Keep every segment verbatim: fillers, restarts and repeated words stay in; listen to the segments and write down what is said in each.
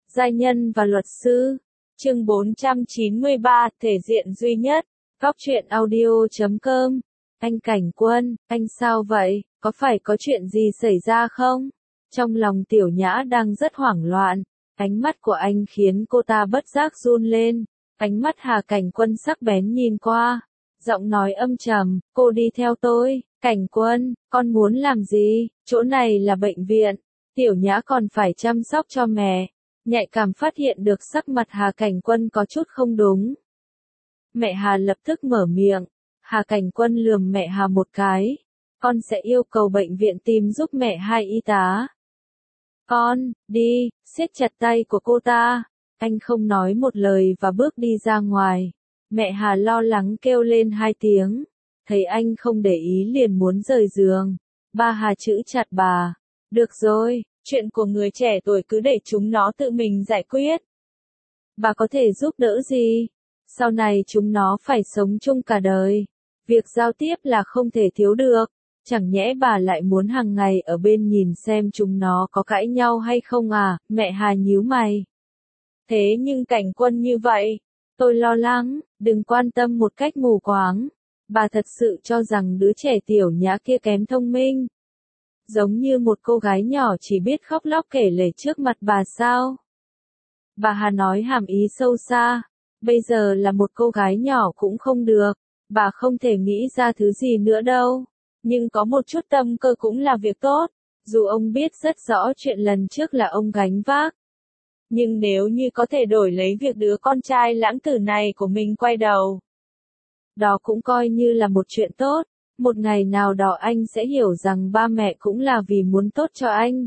Giai nhân và luật sư. Chương bốn trăm chín mươi ba, thể diện duy nhất. Góc truyện audio chấm com. Anh Cảnh Quân, anh sao vậy? Có phải có chuyện gì xảy ra không? Trong lòng Tiểu Nhã đang rất hoảng loạn. Ánh mắt của anh khiến cô ta bất giác run lên. Ánh mắt Hà Cảnh Quân sắc bén nhìn qua. Giọng nói âm trầm, cô đi theo tôi. Cảnh Quân, con muốn làm gì? Chỗ này là bệnh viện. Tiểu Nhã còn phải chăm sóc cho mẹ. Nhạy cảm phát hiện được sắc mặt Hà Cảnh Quân có chút không đúng. Mẹ Hà lập tức mở miệng. Hà Cảnh Quân lườm mẹ Hà một cái. Con sẽ yêu cầu bệnh viện tìm giúp mẹ hai y tá. Con, đi, siết chặt tay của cô ta. Anh không nói một lời và bước đi ra ngoài. Mẹ Hà lo lắng kêu lên hai tiếng. Thấy anh không để ý liền muốn rời giường. Ba Hà chữ chặt bà. Được rồi, chuyện của người trẻ tuổi cứ để chúng nó tự mình giải quyết. Bà có thể giúp đỡ gì? Sau này chúng nó phải sống chung cả đời. Việc giao tiếp là không thể thiếu được. Chẳng nhẽ bà lại muốn hàng ngày ở bên nhìn xem chúng nó có cãi nhau hay không à? Mẹ Hà nhíu mày. Thế nhưng Cảnh Quân như vậy, tôi lo lắng, đừng quan tâm một cách mù quáng. Bà thật sự cho rằng đứa trẻ Tiểu Nhã kia kém thông minh. Giống như một cô gái nhỏ chỉ biết khóc lóc kể lể trước mặt bà sao? Bà Hà nói hàm ý sâu xa. Bây giờ là một cô gái nhỏ cũng không được. Bà không thể nghĩ ra thứ gì nữa đâu. Nhưng có một chút tâm cơ cũng là việc tốt. Dù ông biết rất rõ chuyện lần trước là ông gánh vác. Nhưng nếu như có thể đổi lấy việc đứa con trai lãng tử này của mình quay đầu. Đó cũng coi như là một chuyện tốt. Một ngày nào đó anh sẽ hiểu rằng ba mẹ cũng là vì muốn tốt cho anh.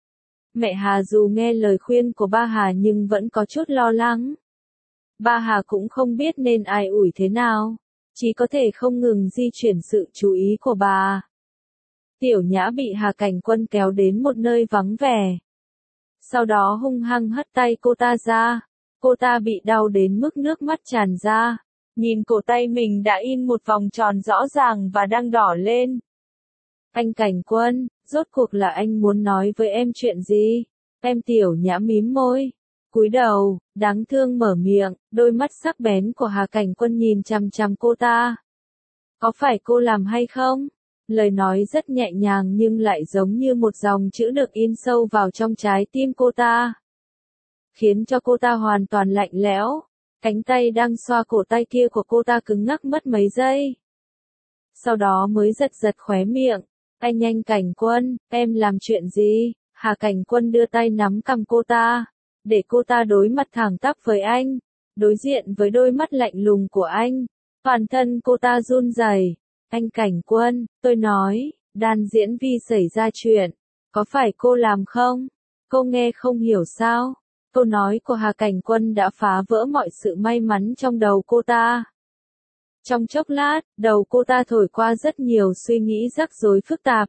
Mẹ Hà dù nghe lời khuyên của ba Hà nhưng vẫn có chút lo lắng. Ba Hà cũng không biết nên ai ủi thế nào. Chỉ có thể không ngừng di chuyển sự chú ý của bà. Tiểu Nhã bị Hà Cảnh Quân kéo đến một nơi vắng vẻ. Sau đó hung hăng hất tay cô ta ra. Cô ta bị đau đến mức nước mắt tràn ra. Nhìn cổ tay mình đã in một vòng tròn rõ ràng và đang đỏ lên. Anh Cảnh Quân, rốt cuộc là anh muốn nói với em chuyện gì? Em Tiểu Nhã mím môi. Cúi đầu, đáng thương mở miệng, đôi mắt sắc bén của Hà Cảnh Quân nhìn chằm chằm cô ta. Có phải cô làm hay không? Lời nói rất nhẹ nhàng nhưng lại giống như một dòng chữ được in sâu vào trong trái tim cô ta. Khiến cho cô ta hoàn toàn lạnh lẽo. Cánh tay đang xoa cổ tay kia của cô ta cứng ngắc mất mấy giây. Sau đó mới giật giật khóe miệng. Anh Anh Cảnh Quân, em làm chuyện gì? Hà Cảnh Quân đưa tay nắm cằm cô ta. Để cô ta đối mặt thẳng tắp với anh. Đối diện với đôi mắt lạnh lùng của anh. Toàn thân cô ta run rẩy. Anh Cảnh Quân, tôi nói, đàn diễn vi xảy ra chuyện. Có phải cô làm không? Cô nghe không hiểu sao? Câu nói của Hà Cảnh Quân đã phá vỡ mọi sự may mắn trong đầu cô ta. Trong chốc lát, đầu cô ta thổi qua rất nhiều suy nghĩ rắc rối phức tạp.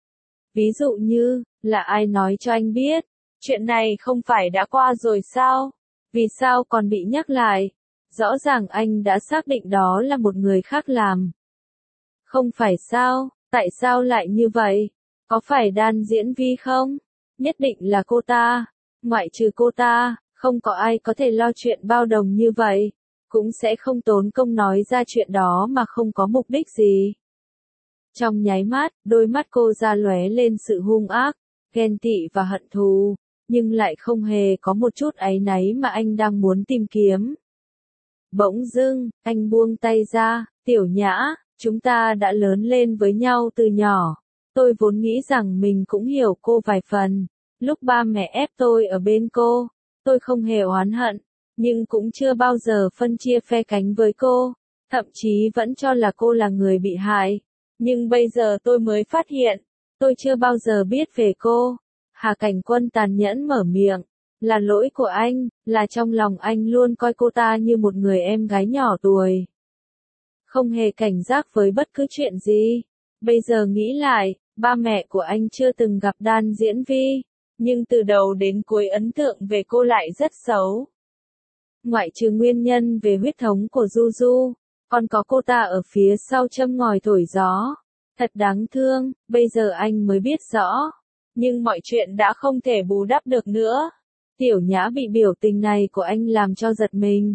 Ví dụ như, là ai nói cho anh biết, chuyện này không phải đã qua rồi sao? Vì sao còn bị nhắc lại? Rõ ràng anh đã xác định đó là một người khác làm. Không phải sao? Tại sao lại như vậy? Có phải đan diễn vi không? Nhất định là cô ta. Ngoại trừ cô ta, không có ai có thể lo chuyện bao đồng như vậy. Cũng sẽ không tốn công nói ra chuyện đó mà không có mục đích gì. Trong nháy mắt, đôi mắt cô ra lóe lên sự hung ác, ghen tị và hận thù. Nhưng lại không hề có một chút áy náy mà anh đang muốn tìm kiếm. Bỗng dưng, anh buông tay ra. Tiểu Nhã, chúng ta đã lớn lên với nhau từ nhỏ. Tôi vốn nghĩ rằng mình cũng hiểu cô vài phần. Lúc ba mẹ ép tôi ở bên cô, tôi không hề oán hận, nhưng cũng chưa bao giờ phân chia phe cánh với cô, thậm chí vẫn cho là cô là người bị hại. Nhưng bây giờ tôi mới phát hiện, tôi chưa bao giờ biết về cô. Hà Cảnh Quân tàn nhẫn mở miệng, là lỗi của anh, là trong lòng anh luôn coi cô ta như một người em gái nhỏ tuổi. Không hề cảnh giác với bất cứ chuyện gì. Bây giờ nghĩ lại, ba mẹ của anh chưa từng gặp đan diễn vi. Nhưng từ đầu đến cuối ấn tượng về cô lại rất xấu. Ngoại trừ nguyên nhân về huyết thống của Du Du, còn có cô ta ở phía sau châm ngòi thổi gió. Thật đáng thương, bây giờ anh mới biết rõ. Nhưng mọi chuyện đã không thể bù đắp được nữa. Tiểu Nhã bị biểu tình này của anh làm cho giật mình.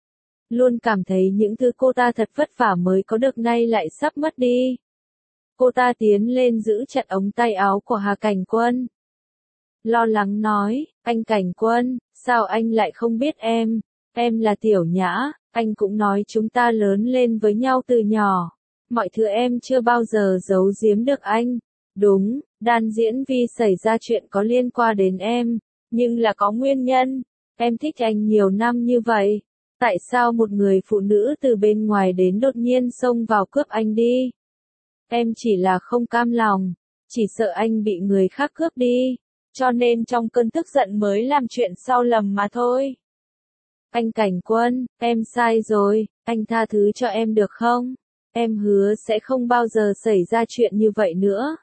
Luôn cảm thấy những thứ cô ta thật vất vả mới có được nay lại sắp mất đi. Cô ta tiến lên giữ chặt ống tay áo của Hà Cảnh Quân. Lo lắng nói, anh Cảnh Quân, sao anh lại không biết em? Em là Tiểu Nhã, anh cũng nói chúng ta lớn lên với nhau từ nhỏ. Mọi thứ em chưa bao giờ giấu giếm được anh. Đúng, Đan Diễn Vi xảy ra chuyện có liên quan đến em, nhưng là có nguyên nhân. Em thích anh nhiều năm như vậy. Tại sao một người phụ nữ từ bên ngoài đến đột nhiên xông vào cướp anh đi? Em chỉ là không cam lòng, chỉ sợ anh bị người khác cướp đi, cho nên trong cơn tức giận mới làm chuyện sau lầm mà thôi. Anh Cảnh Quân, em sai rồi, anh tha thứ cho em được không? Em hứa sẽ không bao giờ xảy ra chuyện như vậy nữa.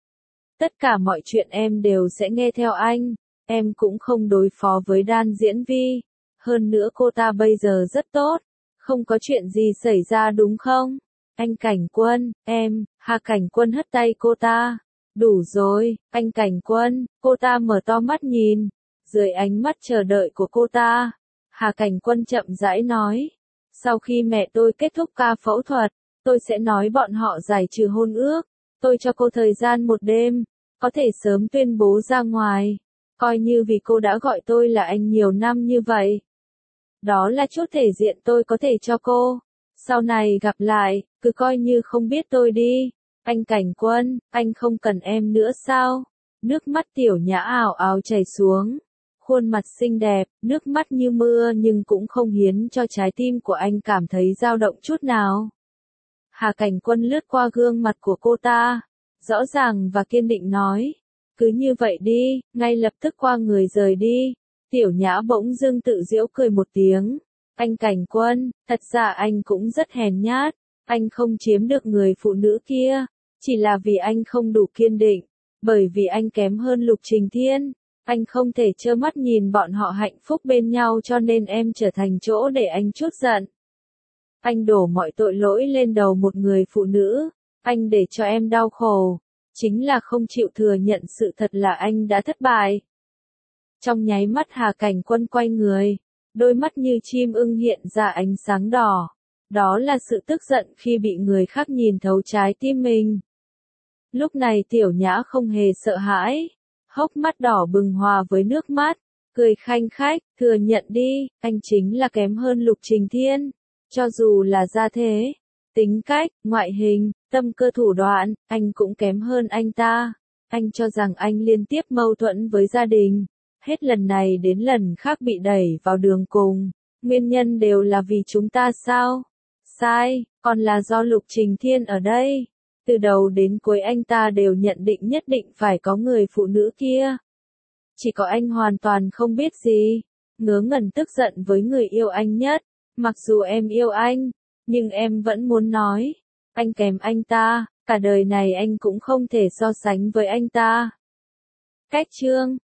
Tất cả mọi chuyện em đều sẽ nghe theo anh, em cũng không đối phó với Đan Diễn Vi. Hơn nữa cô ta bây giờ rất tốt, không có chuyện gì xảy ra đúng không? Anh Cảnh Quân, em, Hà Cảnh Quân hất tay cô ta. Đủ rồi, anh Cảnh Quân, cô ta mở to mắt nhìn. Dưới ánh mắt chờ đợi của cô ta, Hà Cảnh Quân chậm rãi nói. Sau khi mẹ tôi kết thúc ca phẫu thuật, tôi sẽ nói bọn họ giải trừ hôn ước. Tôi cho cô thời gian một đêm, có thể sớm tuyên bố ra ngoài. Coi như vì cô đã gọi tôi là anh nhiều năm như vậy. Đó là chút thể diện tôi có thể cho cô. Sau này gặp lại, cứ coi như không biết tôi đi. Anh Cảnh Quân, anh không cần em nữa sao? Nước mắt Tiểu Nhã ảo ảo chảy xuống. Khuôn mặt xinh đẹp, nước mắt như mưa nhưng cũng không hiến cho trái tim của anh cảm thấy dao động chút nào. Hà Cảnh Quân lướt qua gương mặt của cô ta, rõ ràng và kiên định nói. Cứ như vậy đi, ngay lập tức qua người rời đi. Tiểu Nhã bỗng dưng tự giễu cười một tiếng. Anh Cảnh Quân, thật ra anh cũng rất hèn nhát. Anh không chiếm được người phụ nữ kia, chỉ là vì anh không đủ kiên định. Bởi vì anh kém hơn Lục Trình Thiên. Anh không thể trơ mắt nhìn bọn họ hạnh phúc bên nhau cho nên em trở thành chỗ để anh trút giận. Anh đổ mọi tội lỗi lên đầu một người phụ nữ. Anh để cho em đau khổ. Chính là không chịu thừa nhận sự thật là anh đã thất bại. Trong nháy mắt Hà Cảnh Quân quay người, đôi mắt như chim ưng hiện ra ánh sáng đỏ. Đó là sự tức giận khi bị người khác nhìn thấu trái tim mình. Lúc này Tiểu Nhã không hề sợ hãi, hốc mắt đỏ bừng hòa với nước mắt, cười khanh khách, thừa nhận đi, anh chính là kém hơn Lục Trình Thiên. Cho dù là gia thế, tính cách, ngoại hình, tâm cơ thủ đoạn, anh cũng kém hơn anh ta. Anh cho rằng anh liên tiếp mâu thuẫn với gia đình. Hết lần này đến lần khác bị đẩy vào đường cùng. Nguyên nhân đều là vì chúng ta sao? Sai, còn là do Lục Trình Thiên ở đây. Từ đầu đến cuối anh ta đều nhận định nhất định phải có người phụ nữ kia. Chỉ có anh hoàn toàn không biết gì. Ngớ ngẩn tức giận với người yêu anh nhất. Mặc dù em yêu anh, nhưng em vẫn muốn nói. Anh kém anh ta, cả đời này anh cũng không thể so sánh với anh ta. Cách chương